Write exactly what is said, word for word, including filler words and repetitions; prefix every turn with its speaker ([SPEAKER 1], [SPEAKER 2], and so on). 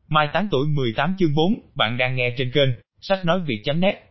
[SPEAKER 1] Mai Táng Tuổi mười tám chương bốn, bạn đang nghe trên kênh Sách Nói Việt chấm net.